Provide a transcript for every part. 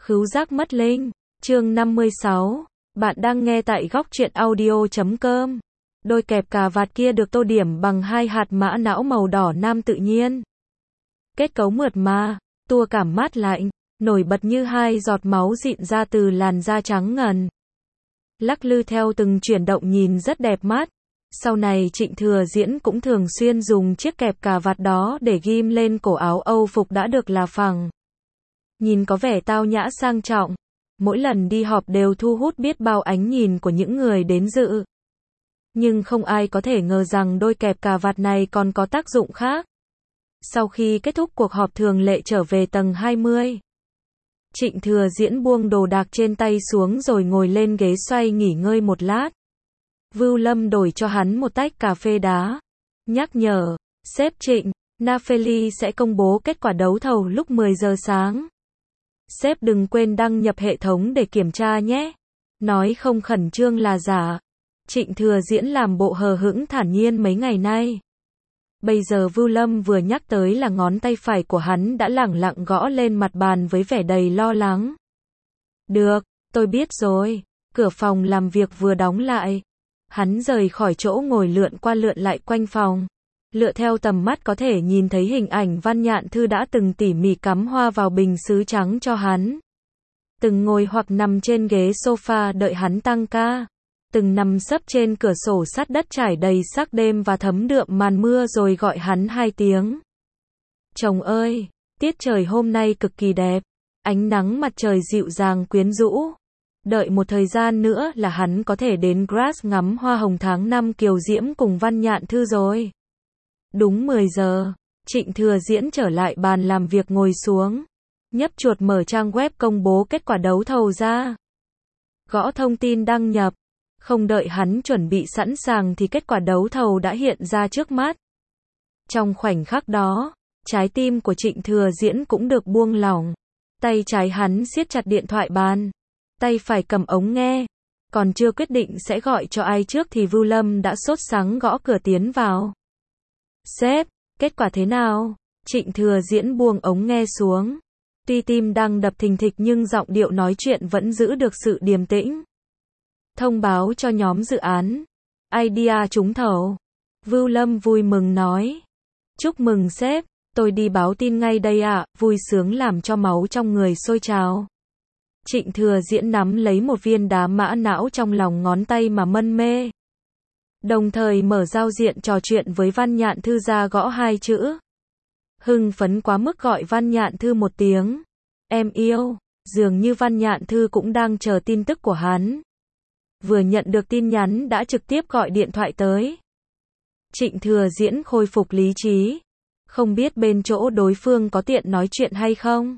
Khứu giác mất linh, chương 56. Bạn đang nghe tại góc truyện audio.com. Đôi kẹp cà vạt kia được tô điểm bằng hai hạt mã não màu đỏ nam tự nhiên. Kết cấu mượt mà, tua cảm mát lạnh, nổi bật như hai giọt máu dịn ra từ làn da trắng ngần. Lắc lư theo từng chuyển động nhìn rất đẹp mắt. Sau này Trịnh Thừa Diễn cũng thường xuyên dùng chiếc kẹp cà vạt đó để ghim lên cổ áo Âu phục đã được là phẳng. Nhìn có vẻ tao nhã sang trọng. Mỗi lần đi họp đều thu hút biết bao ánh nhìn của những người đến dự. Nhưng không ai có thể ngờ rằng đôi kẹp cà vạt này còn có tác dụng khác. Sau khi kết thúc cuộc họp thường lệ trở về tầng 20. Trịnh Thừa Diễn buông đồ đạc trên tay xuống rồi ngồi lên ghế xoay nghỉ ngơi một lát. Vưu Lâm đổi cho hắn một tách cà phê đá. Nhắc nhở, sếp Trịnh, Naphtali sẽ công bố kết quả đấu thầu lúc 10 giờ sáng. Sếp đừng quên đăng nhập hệ thống để kiểm tra nhé. Nói không khẩn trương là giả. Trịnh Thừa Diễn làm bộ hờ hững thản nhiên mấy ngày nay. Bây giờ Vưu Lâm vừa nhắc tới là ngón tay phải của hắn đã lẳng lặng gõ lên mặt bàn với vẻ đầy lo lắng. Được, tôi biết rồi. Cửa phòng làm việc vừa đóng lại. Hắn rời khỏi chỗ ngồi lượn qua lượn lại quanh phòng. Lựa theo tầm mắt có thể nhìn thấy hình ảnh Văn Nhạn Thư đã từng tỉ mỉ cắm hoa vào bình sứ trắng cho hắn. Từng ngồi hoặc nằm trên ghế sofa đợi hắn tăng ca. Từng nằm sấp trên cửa sổ sắt đất trải đầy sắc đêm và thấm đượm màn mưa rồi gọi hắn 2 tiếng. Chồng ơi, tiết trời hôm nay cực kỳ đẹp. Ánh nắng mặt trời dịu dàng quyến rũ. Đợi một thời gian nữa là hắn có thể đến Grass ngắm hoa hồng tháng 5 kiều diễm cùng Văn Nhạn Thư rồi. Đúng 10 giờ, Trịnh Thừa Diễn trở lại bàn làm việc ngồi xuống. Nhấp chuột mở trang web công bố kết quả đấu thầu ra. Gõ thông tin đăng nhập. Không đợi hắn chuẩn bị sẵn sàng thì kết quả đấu thầu đã hiện ra trước mắt. Trong khoảnh khắc đó, trái tim của Trịnh Thừa Diễn cũng được buông lỏng. Tay trái hắn siết chặt điện thoại bàn. Tay phải cầm ống nghe. Còn chưa quyết định sẽ gọi cho ai trước thì Vưu Lâm đã sốt sắng gõ cửa tiến vào. Sếp, kết quả thế nào? Trịnh Thừa Diễn buông ống nghe xuống. Tuy tim đang đập thình thịch nhưng giọng điệu nói chuyện vẫn giữ được sự điềm tĩnh. Thông báo cho nhóm dự án. Idea trúng thầu. Vưu Lâm vui mừng nói. Chúc mừng sếp, tôi đi báo tin ngay đây ạ, vui sướng làm cho máu trong người sôi trào. Trịnh Thừa Diễn nắm lấy một viên đá mã não trong lòng ngón tay mà mân mê. Đồng thời mở giao diện trò chuyện với Văn Nhạn Thư ra gõ 2 chữ. Hưng phấn quá mức gọi Văn Nhạn Thư một tiếng. Em yêu, dường như Văn Nhạn Thư cũng đang chờ tin tức của hắn. Vừa nhận được tin nhắn đã trực tiếp gọi điện thoại tới. Trịnh Thừa Diễn khôi phục lý trí. Không biết bên chỗ đối phương có tiện nói chuyện hay không.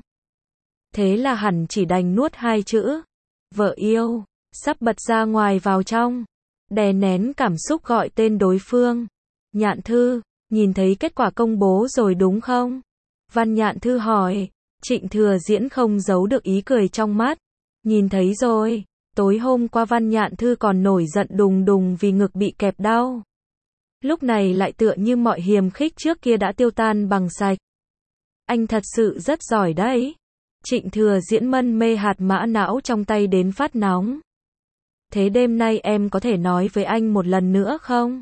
Thế là hẳn chỉ đành nuốt 2 chữ. Vợ yêu, sắp bật ra ngoài vào trong. Đè nén cảm xúc gọi tên đối phương. Nhạn Thư, nhìn thấy kết quả công bố rồi đúng không? Văn Nhạn Thư hỏi. Trịnh Thừa Diễn không giấu được ý cười trong mắt. Nhìn thấy rồi, tối hôm qua Văn Nhạn Thư còn nổi giận đùng đùng vì ngực bị kẹp đau. Lúc này lại tựa như mọi hiềm khích trước kia đã tiêu tan bằng sạch. Anh thật sự rất giỏi đấy. Trịnh Thừa Diễn mân mê hạt mã não trong tay đến phát nóng. Thế đêm nay em có thể nói với anh một lần nữa không?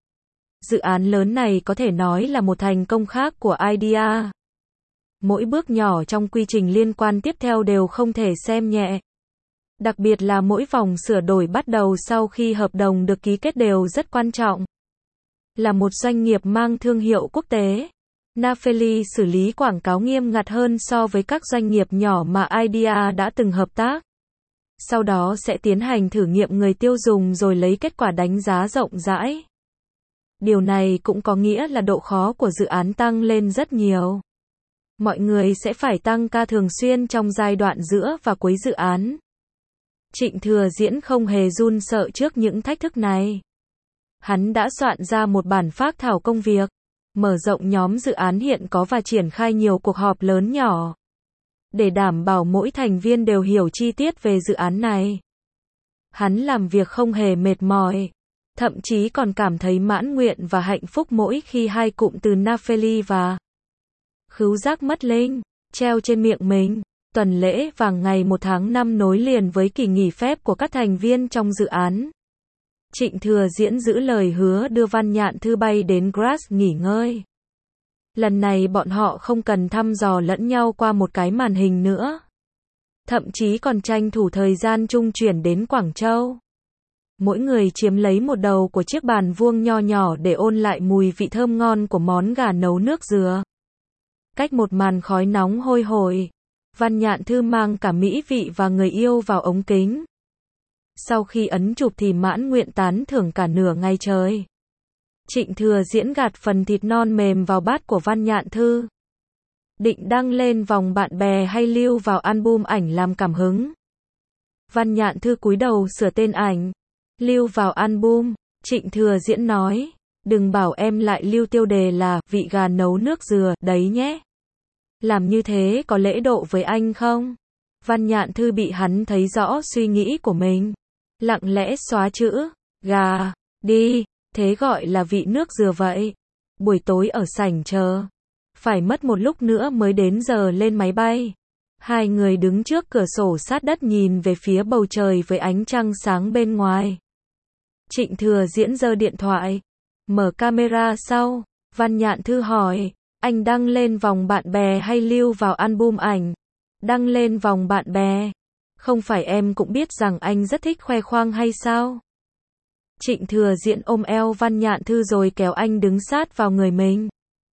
Dự án lớn này có thể nói là một thành công khác của Idea. Mỗi bước nhỏ trong quy trình liên quan tiếp theo đều không thể xem nhẹ. Đặc biệt là mỗi vòng sửa đổi bắt đầu sau khi hợp đồng được ký kết đều rất quan trọng. Là một doanh nghiệp mang thương hiệu quốc tế, Naphtali xử lý quảng cáo nghiêm ngặt hơn so với các doanh nghiệp nhỏ mà Idea đã từng hợp tác. Sau đó sẽ tiến hành thử nghiệm người tiêu dùng rồi lấy kết quả đánh giá rộng rãi. Điều này cũng có nghĩa là độ khó của dự án tăng lên rất nhiều. Mọi người sẽ phải tăng ca thường xuyên trong giai đoạn giữa và cuối dự án. Trịnh Thừa Diễn không hề run sợ trước những thách thức này. Hắn đã soạn ra một bản phác thảo công việc, mở rộng nhóm dự án hiện có và triển khai nhiều cuộc họp lớn nhỏ. Để đảm bảo mỗi thành viên đều hiểu chi tiết về dự án này. Hắn làm việc không hề mệt mỏi, thậm chí còn cảm thấy mãn nguyện và hạnh phúc mỗi khi hai cụm từ Naphtali và khứu giác mất linh treo trên miệng mình. Tuần lễ vàng ngày 1 tháng 5 nối liền với kỳ nghỉ phép của các thành viên trong dự án. Trịnh Thừa Diễn giữ lời hứa đưa Văn Nhạn Thư bay đến Grasse nghỉ ngơi. Lần này bọn họ không cần thăm dò lẫn nhau qua một cái màn hình nữa. Thậm chí còn tranh thủ thời gian chung chuyển đến Quảng Châu. Mỗi người chiếm lấy một đầu của chiếc bàn vuông nho nhỏ để ôn lại mùi vị thơm ngon của món gà nấu nước dừa. Cách một màn khói nóng hôi hổi, Văn Nhạn Thư mang cả mỹ vị và người yêu vào ống kính. Sau khi ấn chụp thì mãn nguyện tán thưởng cả nửa ngày trời. Trịnh Thừa Diễn gạt phần thịt non mềm vào bát của Văn Nhạn Thư. Định đăng lên vòng bạn bè hay lưu vào album ảnh làm cảm hứng. Văn Nhạn Thư cúi đầu sửa tên ảnh. Lưu vào album, Trịnh Thừa Diễn nói, đừng bảo em lại lưu tiêu đề là vị gà nấu nước dừa đấy nhé. Làm như thế có lễ độ với anh không? Văn Nhạn Thư bị hắn thấy rõ suy nghĩ của mình. Lặng lẽ xóa chữ gà đi, thế gọi là vị nước dừa vậy. Buổi tối ở sảnh chờ, phải mất một lúc nữa mới đến giờ lên máy bay. Hai người đứng trước cửa sổ sát đất nhìn về phía bầu trời với ánh trăng sáng bên ngoài. Trịnh Thừa Diễn giơ điện thoại, mở camera sau. Văn Nhạn Thư hỏi, anh đăng lên vòng bạn bè hay lưu vào album ảnh? Đăng lên vòng bạn bè. Không phải em cũng biết rằng anh rất thích khoe khoang hay sao? Trịnh Thừa Diễn ôm eo Văn Nhạn Thư rồi kéo anh đứng sát vào người mình.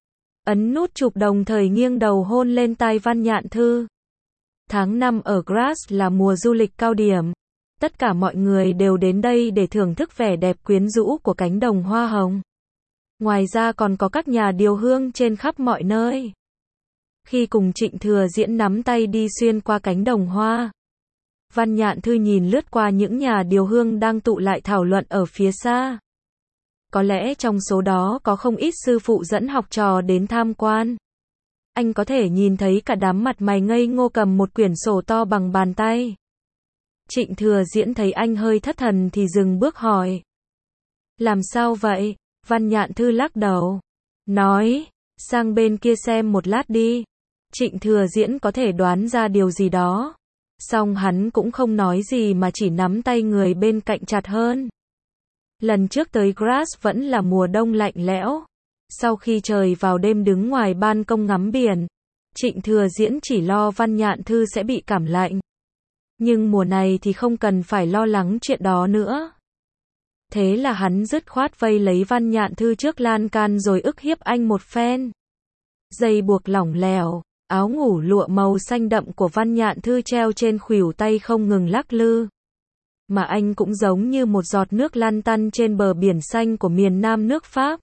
Ấn nút chụp đồng thời nghiêng đầu hôn lên tai Văn Nhạn Thư. Tháng 5 ở Grasse là mùa du lịch cao điểm. Tất cả mọi người đều đến đây để thưởng thức vẻ đẹp quyến rũ của cánh đồng hoa hồng. Ngoài ra còn có các nhà điều hương trên khắp mọi nơi. Khi cùng Trịnh Thừa Diễn nắm tay đi xuyên qua cánh đồng hoa, Văn Nhạn Thư nhìn lướt qua những nhà điều hương đang tụ lại thảo luận ở phía xa. Có lẽ trong số đó có không ít sư phụ dẫn học trò đến tham quan. Anh có thể nhìn thấy cả đám mặt mày ngây ngô cầm một quyển sổ to bằng bàn tay. Trịnh Thừa Diễn thấy anh hơi thất thần thì dừng bước hỏi. Làm sao vậy? Văn Nhạn Thư lắc đầu. Nói, sang bên kia xem một lát đi. Trịnh Thừa Diễn có thể đoán ra điều gì đó. Song hắn cũng không nói gì mà chỉ nắm tay người bên cạnh chặt hơn. Lần trước tới Grasse vẫn là mùa đông lạnh lẽo. Sau khi trời vào đêm đứng ngoài ban công ngắm biển, Trịnh Thừa Diễn chỉ lo Văn Nhạn Thư sẽ bị cảm lạnh. Nhưng mùa này thì không cần phải lo lắng chuyện đó nữa. Thế là hắn dứt khoát vây lấy Văn Nhạn Thư trước lan can rồi ức hiếp anh một phen. Dây buộc lỏng lẻo, áo ngủ lụa màu xanh đậm của Văn Nhạn Thư treo trên khuỷu tay không ngừng lắc lư. Mà anh cũng giống như một giọt nước lăn tăn trên bờ biển xanh của miền Nam nước Pháp.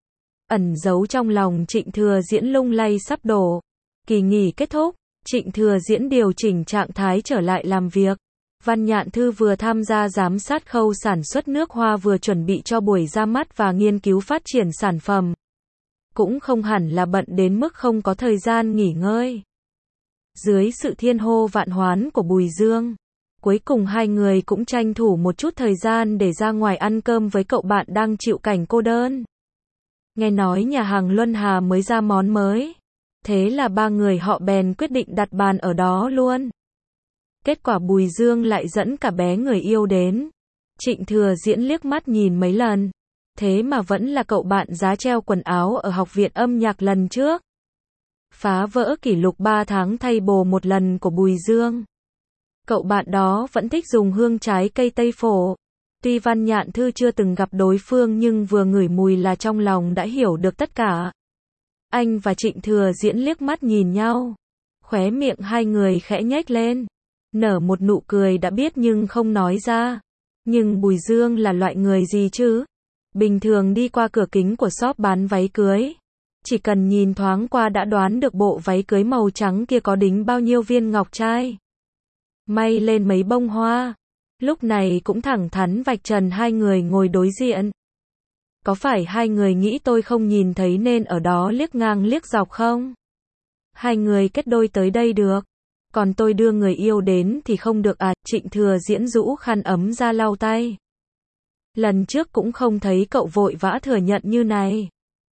Ẩn giấu trong lòng Trịnh Thừa Diễn lung lay sắp đổ. Kỳ nghỉ kết thúc, Trịnh Thừa Diễn điều chỉnh trạng thái trở lại làm việc. Văn Nhạn Thư vừa tham gia giám sát khâu sản xuất nước hoa vừa chuẩn bị cho buổi ra mắt và nghiên cứu phát triển sản phẩm. Cũng không hẳn là bận đến mức không có thời gian nghỉ ngơi. Dưới sự thiên hô vạn hoán của Bùi Dương, cuối cùng hai người cũng tranh thủ một chút thời gian để ra ngoài ăn cơm với cậu bạn đang chịu cảnh cô đơn. Nghe nói nhà hàng Luân Hà mới ra món mới. Thế là ba người họ bèn quyết định đặt bàn ở đó luôn. Kết quả Bùi Dương lại dẫn cả bé người yêu đến. Trịnh Thừa Diễn liếc mắt nhìn mấy lần. Thế mà vẫn là cậu bạn giá treo quần áo ở học viện âm nhạc lần trước. Phá vỡ kỷ lục 3 tháng thay bồ một lần của Bùi Dương. Cậu bạn đó vẫn thích dùng hương trái cây Tây Phổ. Tuy Văn Nhạn Thư chưa từng gặp đối phương nhưng vừa ngửi mùi là trong lòng đã hiểu được tất cả. Anh và Trịnh Thừa Diễn liếc mắt nhìn nhau. Khóe miệng hai người khẽ nhếch lên. Nở một nụ cười đã biết nhưng không nói ra. Nhưng Bùi Dương là loại người gì chứ? Bình thường đi qua cửa kính của shop bán váy cưới. Chỉ cần nhìn thoáng qua đã đoán được bộ váy cưới màu trắng kia có đính bao nhiêu viên ngọc trai. May lên mấy bông hoa. Lúc này cũng thẳng thắn vạch trần hai người ngồi đối diện. Có phải hai người nghĩ tôi không nhìn thấy nên ở đó liếc ngang liếc dọc không? Hai người kết đôi tới đây được. Còn tôi đưa người yêu đến thì không được à? Trịnh Thừa Diễn rũ khăn ấm ra lau tay. Lần trước cũng không thấy cậu vội vã thừa nhận như này.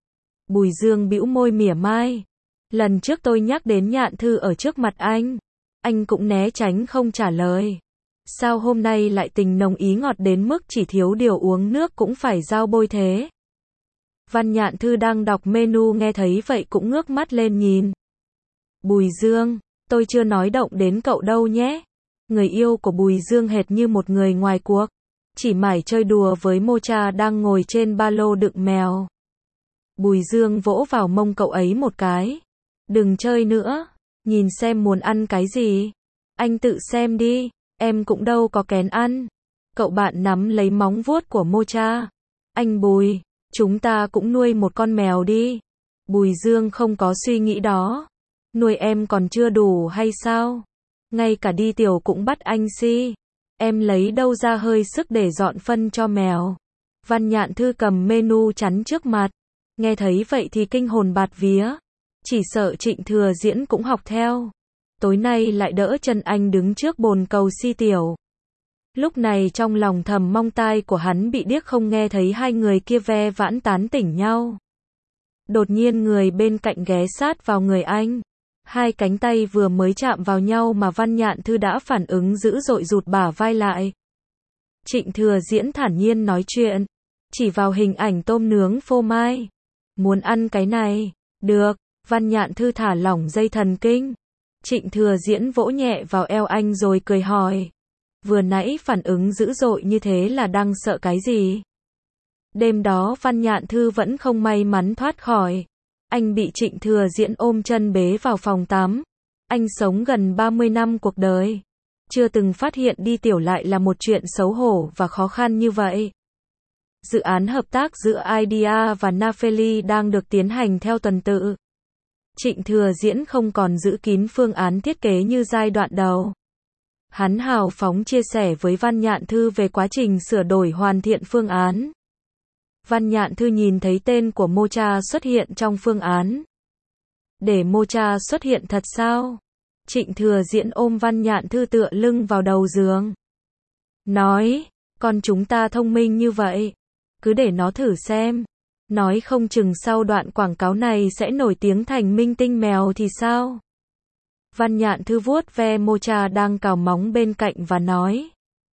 Bùi Dương bĩu môi mỉa mai. Lần trước tôi nhắc đến Nhạn Thư ở trước mặt anh. Anh cũng né tránh không trả lời. Sao hôm nay lại tình nồng ý ngọt đến mức chỉ thiếu điều uống nước cũng phải giao bôi thế? Văn Nhạn Thư đang đọc menu nghe thấy vậy cũng ngước mắt lên nhìn. Bùi Dương, tôi chưa nói động đến cậu đâu nhé. Người yêu của Bùi Dương hệt như một người ngoài cuộc, chỉ mải chơi đùa với Mocha đang ngồi trên ba lô đựng mèo. Bùi Dương vỗ vào mông cậu ấy một cái. Đừng chơi nữa, nhìn xem muốn ăn cái gì. Anh tự xem đi, em cũng đâu có kén ăn. Cậu bạn nắm lấy móng vuốt của Mocha. Anh Bùi, chúng ta cũng nuôi một con mèo đi. Bùi Dương không có suy nghĩ đó. Nuôi em còn chưa đủ hay sao? Ngay cả đi tiểu cũng bắt anh si. Em lấy đâu ra hơi sức để dọn phân cho mèo? Văn Nhạn Thư cầm menu chắn trước mặt. Nghe thấy vậy thì kinh hồn bạt vía. Chỉ sợ Trịnh Thừa Diễn cũng học theo. Tối nay lại đỡ chân anh đứng trước bồn cầu si tiểu. Lúc này trong lòng thầm mong tai của hắn bị điếc không nghe thấy hai người kia ve vãn tán tỉnh nhau. Đột nhiên người bên cạnh ghé sát vào người anh. Hai cánh tay vừa mới chạm vào nhau mà Văn Nhạn Thư đã phản ứng dữ dội rụt bả vai lại. Trịnh Thừa Diễn thản nhiên nói chuyện, chỉ vào hình ảnh tôm nướng phô mai. Muốn ăn cái này? Được. Văn Nhạn Thư thả lỏng dây thần kinh. Trịnh Thừa Diễn vỗ nhẹ vào eo anh rồi cười hỏi. Vừa nãy phản ứng dữ dội như thế là đang sợ cái gì? Đêm đó Văn Nhạn Thư vẫn không may mắn thoát khỏi. Anh bị Trịnh Thừa Diễn ôm chân bế vào phòng tắm. Anh sống gần 30 năm cuộc đời. Chưa từng phát hiện đi tiểu lại là một chuyện xấu hổ và khó khăn như vậy. Dự án hợp tác giữa IDEA và Nafeli đang được tiến hành theo tuần tự. Trịnh Thừa Diễn không còn giữ kín phương án thiết kế như giai đoạn đầu. Hắn hào phóng chia sẻ với Văn Nhạn Thư về quá trình sửa đổi hoàn thiện phương án. Văn Nhạn Thư nhìn thấy tên của Mocha xuất hiện trong phương án. Để Mocha xuất hiện thật sao? Trịnh Thừa Diễn ôm Văn Nhạn Thư tựa lưng vào đầu giường. Nói, con chúng ta thông minh như vậy. Cứ để nó thử xem. Nói không chừng sau đoạn quảng cáo này sẽ nổi tiếng thành minh tinh mèo thì sao? Văn Nhạn Thư vuốt ve Mocha đang cào móng bên cạnh và nói.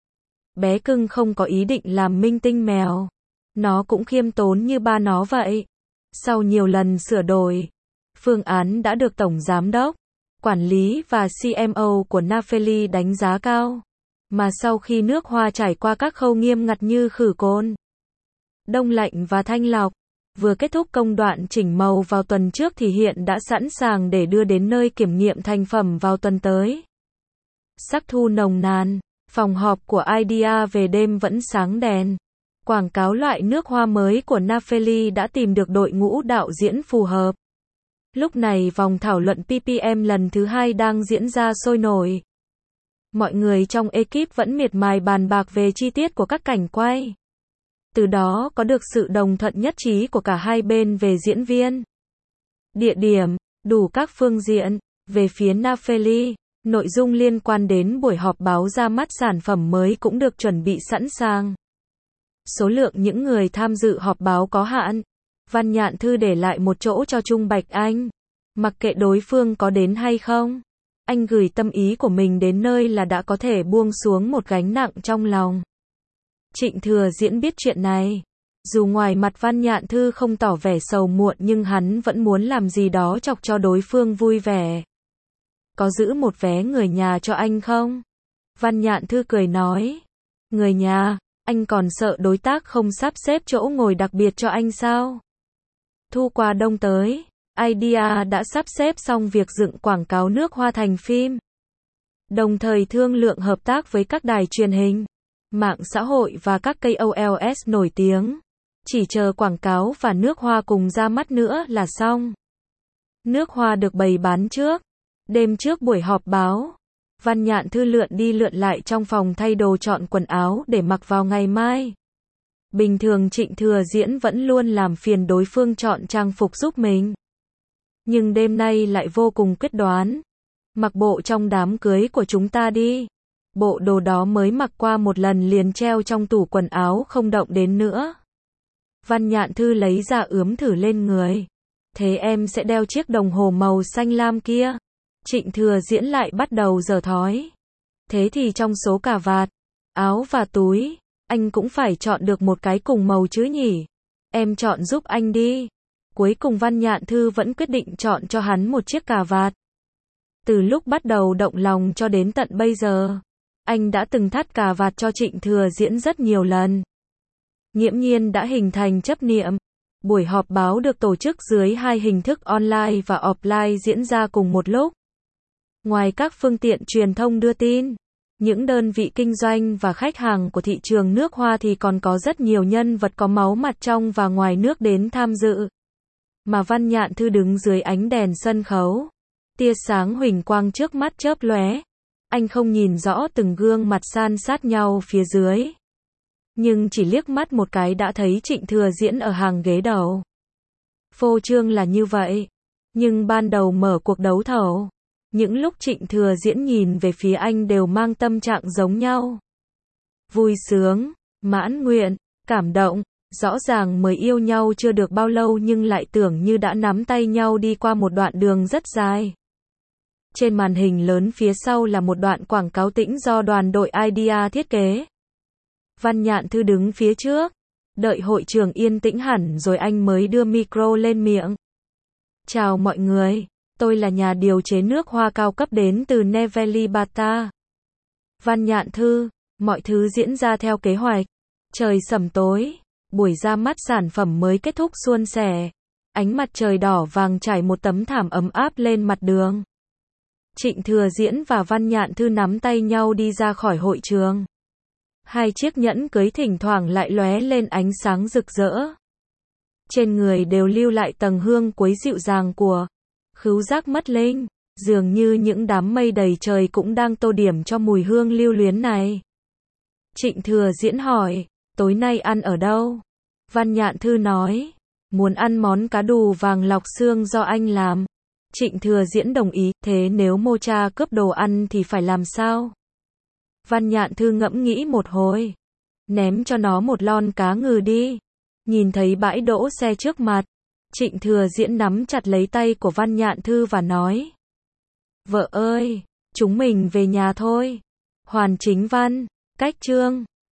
Bé cưng không có ý định làm minh tinh mèo. Nó cũng khiêm tốn như ba nó vậy. Sau nhiều lần sửa đổi, phương án đã được Tổng Giám đốc, Quản lý và CMO của Nafeli đánh giá cao. Mà sau khi nước hoa trải qua các khâu nghiêm ngặt như khử cồn, đông lạnh và thanh lọc, vừa kết thúc công đoạn chỉnh màu vào tuần trước thì hiện đã sẵn sàng để đưa đến nơi kiểm nghiệm thành phẩm vào tuần tới. Sắc thu nồng nàn, phòng họp của IDEA về đêm vẫn sáng đèn. Quảng cáo loại nước hoa mới của Nafeli đã tìm được đội ngũ đạo diễn phù hợp. Lúc này vòng thảo luận PPM lần thứ 2 đang diễn ra sôi nổi. Mọi người trong ekip vẫn miệt mài bàn bạc về chi tiết của các cảnh quay. Từ đó có được sự đồng thuận nhất trí của cả hai bên về diễn viên, địa điểm, đủ các phương diện. Về phía Nafeli, nội dung liên quan đến buổi họp báo ra mắt sản phẩm mới cũng được chuẩn bị sẵn sàng. Số lượng những người tham dự họp báo có hạn. Văn Nhạn Thư để lại một chỗ cho Trung Bạch Anh. Mặc kệ đối phương có đến hay không, anh gửi tâm ý của mình đến nơi là đã có thể buông xuống một gánh nặng trong lòng. Trịnh Thừa Diễn biết chuyện này. Dù ngoài mặt Văn Nhạn Thư không tỏ vẻ sầu muộn nhưng hắn vẫn muốn làm gì đó chọc cho đối phương vui vẻ. Có giữ một vé người nhà cho anh không? Văn Nhạn Thư cười nói. Người nhà? Anh còn sợ đối tác không sắp xếp chỗ ngồi đặc biệt cho anh sao? Thu qua đông tới, IDEA đã sắp xếp xong việc dựng quảng cáo nước hoa thành phim. Đồng thời thương lượng hợp tác với các đài truyền hình, mạng xã hội và các KOLs nổi tiếng. Chỉ chờ quảng cáo và nước hoa cùng ra mắt nữa là xong. Nước hoa được bày bán trước. Đêm trước buổi họp báo, Văn Nhạn Thư lượn đi lượn lại trong phòng thay đồ chọn quần áo để mặc vào ngày mai. Bình thường Trịnh Thừa Diễn vẫn luôn làm phiền đối phương chọn trang phục giúp mình. Nhưng đêm nay lại vô cùng quyết đoán. Mặc bộ trong đám cưới của chúng ta đi. Bộ đồ đó mới mặc qua một lần liền treo trong tủ quần áo không động đến nữa. Văn Nhạn Thư lấy ra ướm thử lên người. Thế em sẽ đeo chiếc đồng hồ màu xanh lam kia. Trịnh Thừa Diễn lại bắt đầu giở thói. Thế thì trong số cà vạt, áo và túi, anh cũng phải chọn được một cái cùng màu chứ nhỉ? Em chọn giúp anh đi. Cuối cùng Văn Nhạn Thư vẫn quyết định chọn cho hắn một chiếc cà vạt. Từ lúc bắt đầu động lòng cho đến tận bây giờ, anh đã từng thắt cà vạt cho Trịnh Thừa Diễn rất nhiều lần. Nghiễm nhiên đã hình thành chấp niệm. Buổi họp báo được tổ chức dưới hai hình thức online và offline diễn ra cùng một lúc. Ngoài các phương tiện truyền thông đưa tin, những đơn vị kinh doanh và khách hàng của thị trường nước Hoa thì còn có rất nhiều nhân vật có máu mặt trong và ngoài nước đến tham dự. Mà Văn Nhạn Thư đứng dưới ánh đèn sân khấu. Tia sáng huỳnh quang trước mắt chớp lóe. Anh không nhìn rõ từng gương mặt san sát nhau phía dưới. Nhưng chỉ liếc mắt một cái đã thấy Trịnh Thừa Diễn ở hàng ghế đầu. Phô trương là như vậy. Nhưng ban đầu mở cuộc đấu thầu, những lúc Trịnh Thừa Diễn nhìn về phía anh đều mang tâm trạng giống nhau. Vui sướng, mãn nguyện, cảm động, rõ ràng mới yêu nhau chưa được bao lâu nhưng lại tưởng như đã nắm tay nhau đi qua một đoạn đường rất dài. Trên màn hình lớn phía sau là một đoạn quảng cáo tĩnh do đoàn đội Idea thiết kế. Văn Nhạn Thư đứng phía trước, đợi hội trường yên tĩnh hẳn rồi anh mới đưa micro lên miệng. Chào mọi người, tôi là nhà điều chế nước hoa cao cấp đến từ Neveli Bata. Văn Nhạn Thư, mọi thứ diễn ra theo kế hoạch. Trời sẩm tối, buổi ra mắt sản phẩm mới kết thúc suôn sẻ. Ánh mặt trời đỏ vàng trải một tấm thảm ấm áp lên mặt đường. Trịnh Thừa Diễn và Văn Nhạn Thư nắm tay nhau đi ra khỏi hội trường. Hai chiếc nhẫn cưới thỉnh thoảng lại lóe lên ánh sáng rực rỡ. Trên người đều lưu lại tầng hương quấy dịu dàng của khứu giác mất linh, dường như những đám mây đầy trời cũng đang tô điểm cho mùi hương lưu luyến này. Trịnh Thừa Diễn hỏi, tối nay ăn ở đâu? Văn Nhạn Thư nói, muốn ăn món cá đù vàng lọc xương do anh làm. Trịnh Thừa Diễn đồng ý, thế nếu Mocha cướp đồ ăn thì phải làm sao? Văn Nhạn Thư ngẫm nghĩ một hồi. Ném cho nó một lon cá ngừ đi. Nhìn thấy bãi đỗ xe trước mặt, Trịnh Thừa Diễn nắm chặt lấy tay của Văn Nhạn Thư và nói. Vợ ơi, chúng mình về nhà thôi. Hoàn Chính Văn, cách chương.